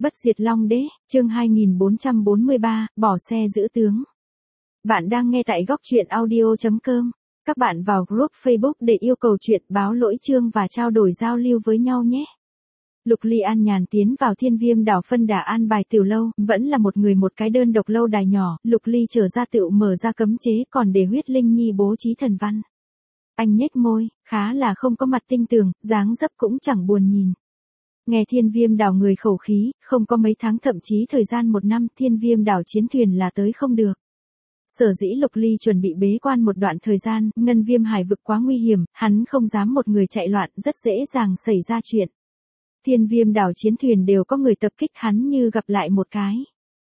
Bất diệt Long Đế, chương 2443, bỏ xe giữ tướng. Bạn đang nghe tại góc truyện audio.com. Các bạn vào group Facebook để yêu cầu chuyện, báo lỗi chương và trao đổi giao lưu với nhau nhé. Lục Ly an nhàn tiến vào Thiên Viêm đảo phân đà an bài tiểu lâu, vẫn là một người một cái đơn độc lâu đài nhỏ, Lục Ly trở ra tựu mở ra cấm chế còn để Huyết Linh Nhi bố trí thần văn. Anh nhếch môi, khá là không có mặt tinh tường, dáng dấp cũng chẳng buồn nhìn. Nghe Thiên Viêm đảo người khẩu khí, không có mấy tháng thậm chí thời gian 1 năm Thiên Viêm đảo chiến thuyền là tới không được. Sở dĩ Lục Ly chuẩn bị bế quan một đoạn thời gian, Ngân Viêm hải vực quá nguy hiểm, hắn không dám một người chạy loạn, rất dễ dàng xảy ra chuyện. Thiên Viêm đảo chiến thuyền đều có người tập kích hắn như gặp lại một cái.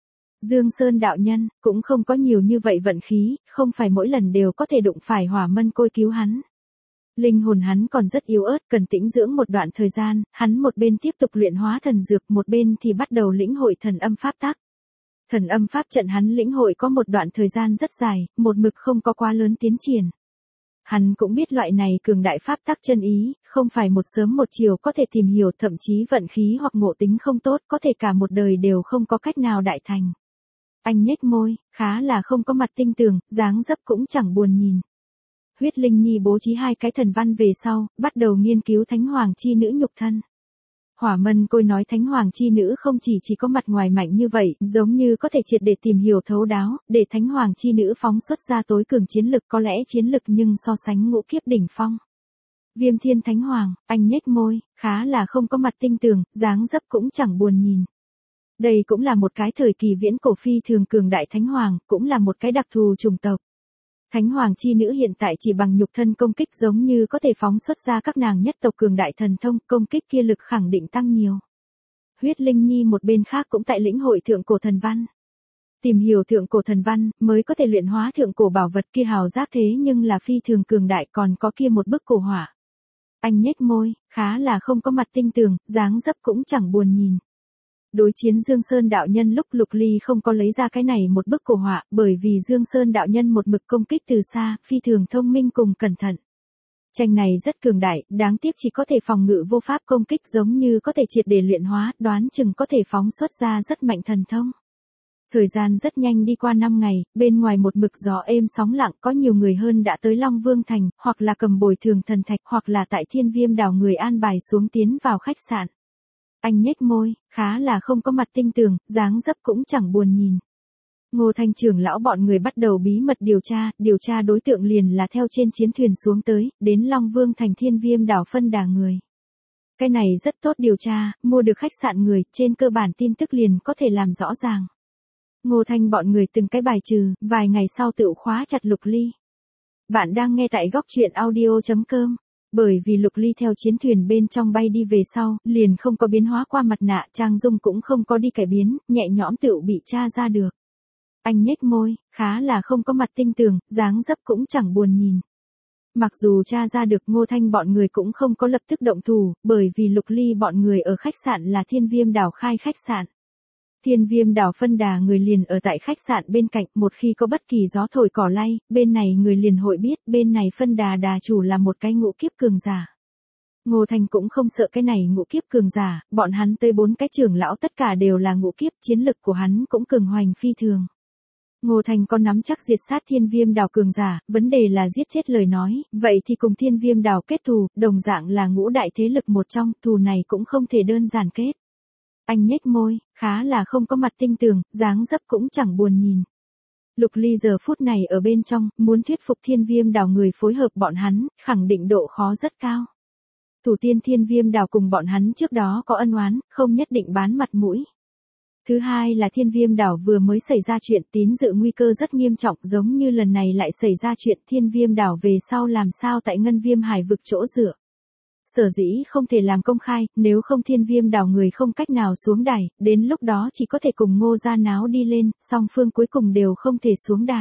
Dương Sơn đạo nhân, cũng không có nhiều như vậy vận khí, không phải mỗi lần đều có thể đụng phải Hỏa Mân Côi cứu hắn. Linh hồn hắn còn rất yếu ớt, cần tĩnh dưỡng một đoạn thời gian, hắn một bên tiếp tục luyện hóa thần dược, một bên thì bắt đầu lĩnh hội thần âm pháp tắc. Thần âm pháp trận hắn lĩnh hội có một đoạn thời gian rất dài, một mực không có quá lớn tiến triển. Hắn cũng biết loại này cường đại pháp tắc chân ý, không phải một sớm một chiều có thể tìm hiểu, thậm chí vận khí hoặc ngộ tính không tốt, có thể cả một đời đều không có cách nào đại thành. Anh nhếch môi, khá là không có mặt tinh tường, dáng dấp cũng chẳng buồn nhìn. Huyết Linh Nhi bố trí 2 cái thần văn về sau, bắt đầu nghiên cứu Thánh Hoàng chi nữ nhục thân. Hỏa Mân Côi nói Thánh Hoàng chi nữ không chỉ có mặt ngoài mạnh như vậy, giống như có thể triệt để tìm hiểu thấu đáo, để Thánh Hoàng chi nữ phóng xuất ra tối cường chiến lực, có lẽ chiến lực nhưng so sánh ngũ kiếp đỉnh phong. Viêm Thiên Thánh Hoàng, anh nhếch môi, khá là không có mặt tinh tường, dáng dấp cũng chẳng buồn nhìn. Đây cũng là một cái thời kỳ viễn cổ phi thường cường đại Thánh Hoàng, cũng là một cái đặc thù chủng tộc. Thánh Hoàng chi nữ hiện tại chỉ bằng nhục thân công kích giống như có thể phóng xuất ra các nàng nhất tộc cường đại thần thông, công kích kia lực khẳng định tăng nhiều. Huyết Linh Nhi một bên khác cũng tại lĩnh hội thượng cổ thần văn. Tìm hiểu thượng cổ thần văn, mới có thể luyện hóa thượng cổ bảo vật kia hào giác thế nhưng là phi thường cường đại, còn có kia một bức cổ hỏa. Anh nhếch môi, khá là không có mặt tinh tường, dáng dấp cũng chẳng buồn nhìn. Đối chiến Dương Sơn đạo nhân lúc Lục Ly không có lấy ra cái này một bức cổ họa, bởi vì Dương Sơn đạo nhân một mực công kích từ xa, phi thường thông minh cùng cẩn thận. Tranh này rất cường đại, đáng tiếc chỉ có thể phòng ngự vô pháp công kích, giống như có thể triệt để luyện hóa, đoán chừng có thể phóng xuất ra rất mạnh thần thông. Thời gian rất nhanh đi qua 5 ngày, bên ngoài một mực gió êm sóng lặng, có nhiều người hơn đã tới Long Vương Thành, hoặc là cầm bồi thường thần thạch, hoặc là tại Thiên Viêm đảo người an bài xuống tiến vào khách sạn. Anh nhếch môi, khá là không có mặt tinh tường, dáng dấp cũng chẳng buồn nhìn. Ngô Thanh trưởng lão bọn người bắt đầu bí mật điều tra đối tượng liền là theo trên chiến thuyền xuống tới, đến Long Vương Thành Thiên Viêm đảo phân đà người. Cái này rất tốt điều tra, mua được khách sạn người, trên cơ bản tin tức liền có thể làm rõ ràng. Ngô Thanh bọn người từng cái bài trừ, vài ngày sau tựu khóa chặt Lục Ly. Bạn đang nghe tại góc truyện audio.com. Bởi vì Lục Ly theo chiến thuyền bên trong bay đi về sau, liền không có biến hóa qua mặt nạ, trang dung cũng không có đi cải biến, nhẹ nhõm tựu bị tra ra được. Anh nhếch môi, khá là không có mặt tinh tường, dáng dấp cũng chẳng buồn nhìn. Mặc dù tra ra được, Ngô Thanh bọn người cũng không có lập tức động thủ, bởi vì Lục Ly bọn người ở khách sạn là Thiên Viêm đảo khai khách sạn. Thiên Viêm đảo phân đà người liền ở tại khách sạn bên cạnh, một khi có bất kỳ gió thổi cỏ lay, bên này người liền hội biết, bên này phân đà đà chủ là một cái ngũ kiếp cường giả. Ngô Thanh cũng không sợ cái này ngũ kiếp cường giả, bọn hắn tới 4 cái trưởng lão tất cả đều là ngũ kiếp, chiến lực của hắn cũng cường hoành phi thường. Ngô Thanh có nắm chắc diệt sát Thiên Viêm đảo cường giả, vấn đề là giết chết lời nói, vậy thì cùng Thiên Viêm đảo kết thù, đồng dạng là ngũ đại thế lực một trong, thù này cũng không thể đơn giản kết. Anh nhếch môi, khá là không có mặt tinh tường, dáng dấp cũng chẳng buồn nhìn. Lục Ly giờ phút này ở bên trong, muốn thuyết phục Thiên Viêm đảo người phối hợp bọn hắn, khẳng định độ khó rất cao. Thủ tiên Thiên Viêm đảo cùng bọn hắn trước đó có ân oán, không nhất định bán mặt mũi. Thứ hai là Thiên Viêm đảo vừa mới xảy ra chuyện, tín dự nguy cơ rất nghiêm trọng, giống như lần này lại xảy ra chuyện, Thiên Viêm đảo về sau làm sao tại Ngân Viêm hải vực chỗ dựa. Sở dĩ không thể làm công khai, nếu không Thiên Viêm đảo người không cách nào xuống đài, đến lúc đó chỉ có thể cùng Ngô gia náo đi lên, song phương cuối cùng đều không thể xuống đài.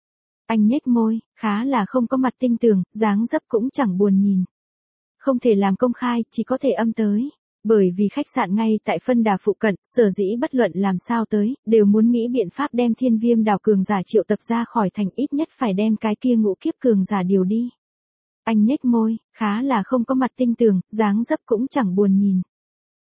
Anh nhếch môi, khá là không có mặt tinh tường, dáng dấp cũng chẳng buồn nhìn. Không thể làm công khai, chỉ có thể âm tới. Bởi vì khách sạn ngay tại phân đà phụ cận, sở dĩ bất luận làm sao tới, đều muốn nghĩ biện pháp đem Thiên Viêm đảo cường giả triệu tập ra khỏi thành, ít nhất phải đem cái kia ngũ kiếp cường giả điều đi. Anh nhếch môi, khá là không có mặt tinh tường, dáng dấp cũng chẳng buồn nhìn.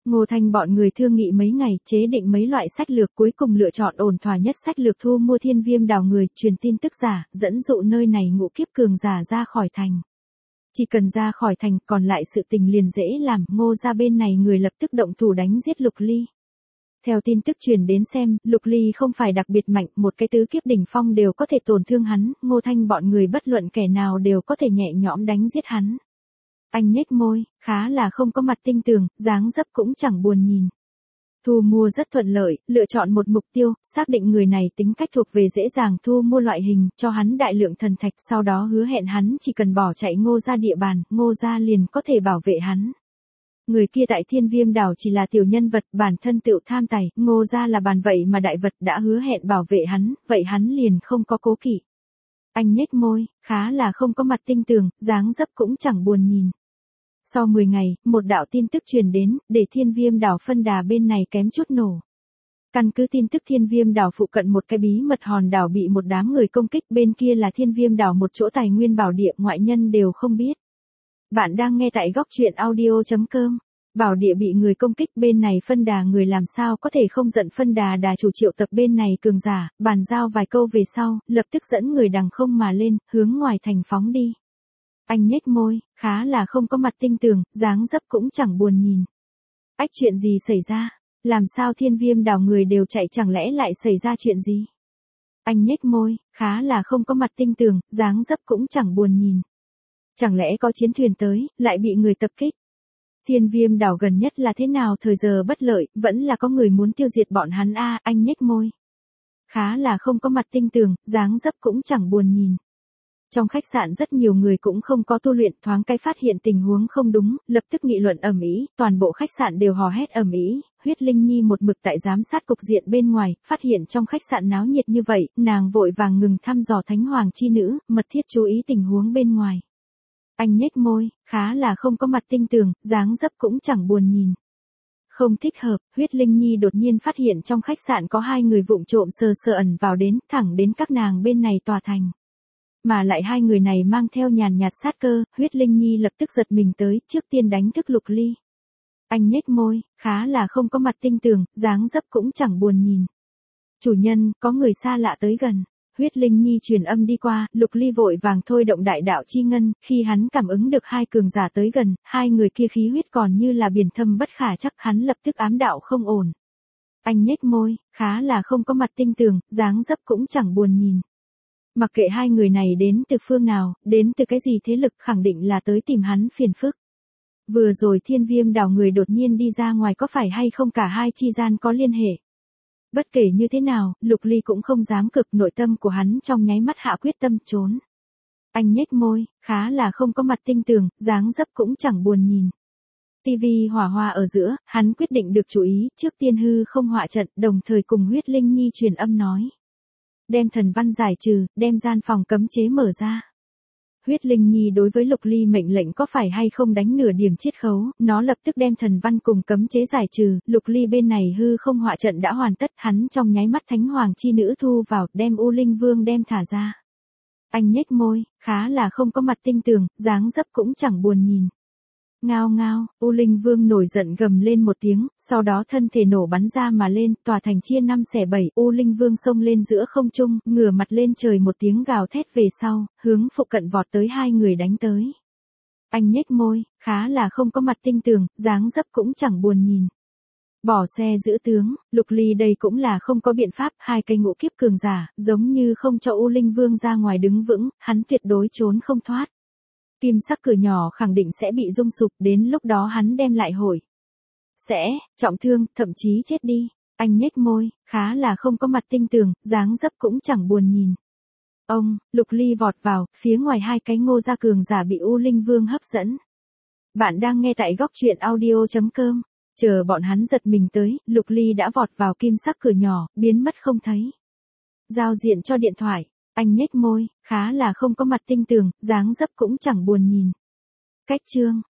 Ngô Thanh bọn người thương nghị mấy ngày, chế định mấy loại sách lược, cuối cùng lựa chọn ổn thỏa nhất sách lược thu mua Thiên Viêm Đảo người, truyền tin tức giả, dẫn dụ nơi này ngũ kiếp cường giả ra khỏi thành. Chỉ cần ra khỏi thành, còn lại sự tình liền dễ làm, Ngô gia bên này người lập tức động thủ đánh giết Lục Ly. Theo tin tức truyền đến xem, Lục Ly không phải đặc biệt mạnh, một cái tứ kiếp đỉnh phong đều có thể tổn thương hắn, Ngô Thanh bọn người bất luận kẻ nào đều có thể nhẹ nhõm đánh giết hắn. Anh nhếch môi, khá là không có mặt tinh tường, dáng dấp cũng chẳng buồn nhìn. Thu mua rất thuận lợi, lựa chọn một mục tiêu, xác định người này tính cách thuộc về dễ dàng thu mua loại hình, cho hắn đại lượng thần thạch, sau đó hứa hẹn hắn chỉ cần bỏ chạy Ngô gia địa bàn, Ngô gia liền có thể bảo vệ hắn. Người kia tại Thiên Viêm Đảo chỉ là tiểu nhân vật, bản thân tựu tham tài, Ngô gia là bàn vậy mà đại vật đã hứa hẹn bảo vệ hắn, vậy hắn liền không có cố kỵ. Anh nhếch môi, khá là không có mặt tinh tường, dáng dấp cũng chẳng buồn nhìn. Sau 10 ngày, một đạo tin tức truyền đến, để Thiên Viêm Đảo phân đà bên này kém chút nổ. Căn cứ tin tức Thiên Viêm Đảo phụ cận một cái bí mật hòn đảo bị một đám người công kích, bên kia là Thiên Viêm Đảo một chỗ tài nguyên bảo địa, ngoại nhân đều không biết. Bạn đang nghe tại góc truyện audio.com. Bảo địa bị người công kích, bên này phân đà người làm sao có thể không giận, phân đà đà chủ triệu tập bên này cường giả, bàn giao vài câu về sau, lập tức dẫn người đằng không mà lên, hướng ngoài thành phóng đi. Anh nhếch môi, khá là không có mặt tinh tường, dáng dấp cũng chẳng buồn nhìn. Ách, chuyện gì xảy ra? Làm sao Thiên Viêm Đảo người đều chạy, chẳng lẽ lại xảy ra chuyện gì? Anh nhếch môi, khá là không có mặt tinh tường, dáng dấp cũng chẳng buồn nhìn. Chẳng lẽ có chiến thuyền tới, lại bị người tập kích? Thiên Viêm Đảo gần nhất là thế nào, thời giờ bất lợi, vẫn là có người muốn tiêu diệt bọn hắn a, anh nhếch môi. Khá là không có mặt tinh tường, dáng dấp cũng chẳng buồn nhìn. Trong khách sạn rất nhiều người cũng không có tu luyện, thoáng cái phát hiện tình huống không đúng, lập tức nghị luận ầm ĩ, toàn bộ khách sạn đều hò hét ầm ĩ. Huyết Linh Nhi một mực tại giám sát cục diện bên ngoài, phát hiện trong khách sạn náo nhiệt như vậy, nàng vội vàng ngừng thăm dò Thánh Hoàng chi nữ, mật thiết chú ý tình huống bên ngoài. Anh nhếch môi, khá là không có mặt tinh tường, dáng dấp cũng chẳng buồn nhìn. Không thích hợp, Huyết Linh Nhi đột nhiên phát hiện trong khách sạn có hai người vụng trộm sờ sờ ẩn vào đến, thẳng đến các nàng bên này tòa thành. Mà lại hai người này mang theo nhàn nhạt sát cơ, Huyết Linh Nhi lập tức giật mình tới, trước tiên đánh thức Lục Ly. Anh nhếch môi, khá là không có mặt tinh tường, dáng dấp cũng chẳng buồn nhìn. Chủ nhân, có người xa lạ tới gần. Huyết Linh Nhi truyền âm đi qua, Lục Ly vội vàng thôi động đại đạo chi ngân, khi hắn cảm ứng được hai cường giả tới gần, hai người kia khí huyết còn như là biển thâm bất khả chắc, hắn lập tức ám đạo không ổn. Anh nhếch môi, khá là không có mặt tinh tường, dáng dấp cũng chẳng buồn nhìn. Mặc kệ hai người này đến từ phương nào, đến từ cái gì thế lực, khẳng định là tới tìm hắn phiền phức. Vừa rồi Thiên Viêm Đảo người đột nhiên đi ra ngoài, có phải hay không cả hai chi gian có liên hệ? Bất kể như thế nào, Lục Ly cũng không dám cực, nội tâm của hắn trong nháy mắt hạ quyết tâm trốn. Anh nhếch môi, khá là không có mặt tinh tường, dáng dấp cũng chẳng buồn nhìn. Tivi hỏa hoa ở giữa, hắn quyết định được chú ý, trước tiên hư không họa trận, đồng thời cùng Huyết Linh Nhi truyền âm nói. Đem thần văn giải trừ, đem gian phòng cấm chế mở ra. Huyết Linh Nhi đối với Lục Ly mệnh lệnh có phải hay không đánh nửa điểm chiết khấu, nó lập tức đem thần văn cùng cấm chế giải trừ, Lục Ly bên này hư không họa trận đã hoàn tất, hắn trong nháy mắt Thánh Hoàng chi nữ thu vào, đem U Linh Vương đem thả ra. Anh nhếch môi, khá là không có mặt tinh tường, dáng dấp cũng chẳng buồn nhìn. Ngao ngao, U Linh Vương nổi giận gầm lên một tiếng, sau đó thân thể nổ bắn ra mà lên, tòa thành chia 5 xẻ 7, U Linh Vương xông lên giữa không trung, ngửa mặt lên trời một tiếng gào thét về sau, hướng phụ cận vọt tới hai người đánh tới. Anh nhếch môi, khá là không có mặt tinh tường, dáng dấp cũng chẳng buồn nhìn. Bỏ xe giữ tướng, Lục Ly đây cũng là không có biện pháp, hai cây ngũ kiếp cường giả, giống như không cho U Linh Vương ra ngoài đứng vững, hắn tuyệt đối trốn không thoát. Kim sắc cửa nhỏ khẳng định sẽ bị rung sụp, đến lúc đó hắn đem lại hồi. Sẽ, trọng thương, thậm chí chết đi. Anh nhếch môi, khá là không có mặt tinh tường, dáng dấp cũng chẳng buồn nhìn. Ông, Lục Ly vọt vào, phía ngoài hai cái Ngô gia cường giả bị U Linh Vương hấp dẫn. Bạn đang nghe tại góc truyện audio.com. Chờ bọn hắn giật mình tới, Lục Ly đã vọt vào kim sắc cửa nhỏ, biến mất không thấy. Giao diện cho điện thoại. Anh nhếch môi, khá là không có mặt tinh tường, dáng dấp cũng chẳng buồn nhìn. Cách chương.